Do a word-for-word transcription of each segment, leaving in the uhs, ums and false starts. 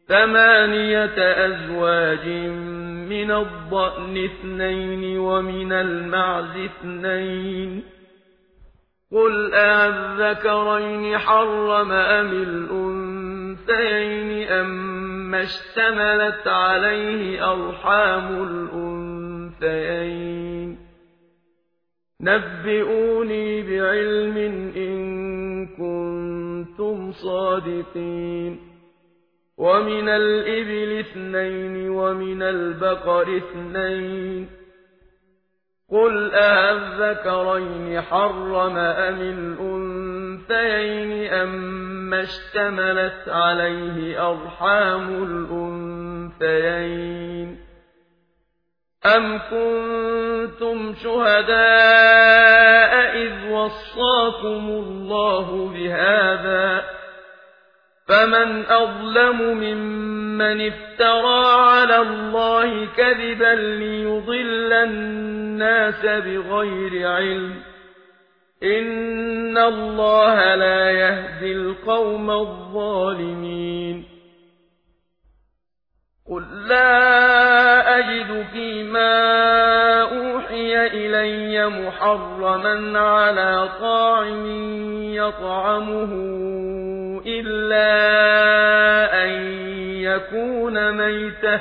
ثمانية أزواج من الضأن اثنين ومن المعز اثنين قل أَذَكَرَيْنِ حرم أم الأنثيين أما اشتملت عليه أرحام الأنثيين نبئوني بعلم إن كنتم صادقين ومن الإبل اثنين ومن البقر اثنين قل أَذَكَرَيْنِ حرم أم الأنثيين أما اشتملت عليه أرحام الأنثيين أم كنتم شهداء إذ وصاكم الله بهذا فمن أظلم ممن افترى على الله كذبا ليضل الناس بغير علم إن الله لا يهدي القوم الظالمين قل لا أجد فيما أوحي إلي محرما على طاعم يطعمه إلا أن يكون ميتة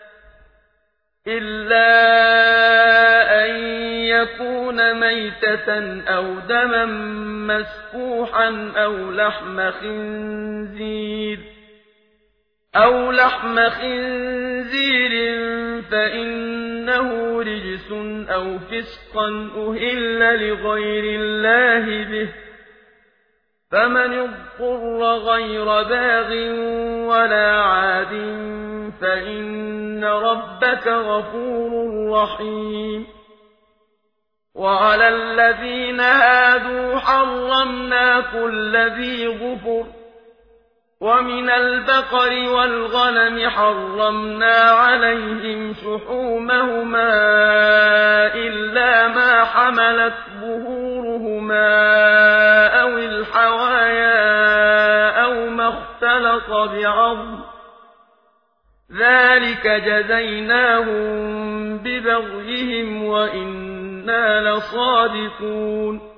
إلا أن يكون ميتة أو دما مسفوحا أو لحم خنزير أو لحم خنزير فإنه رجس أو فسقا أهل لغير الله به فمن اضطر غير باغ ولا عاد فإن ربك غفور رحيم وعلى الذين هادوا حرمنا كل ذي ظفر ومن البقر والغنم حرمنا عليهم شحومهما إلا ما حملت ظهورهما أو الحوايا أو ما اختلط بعظم ذلك جزيناهم ببغيهم وإنا لصادقون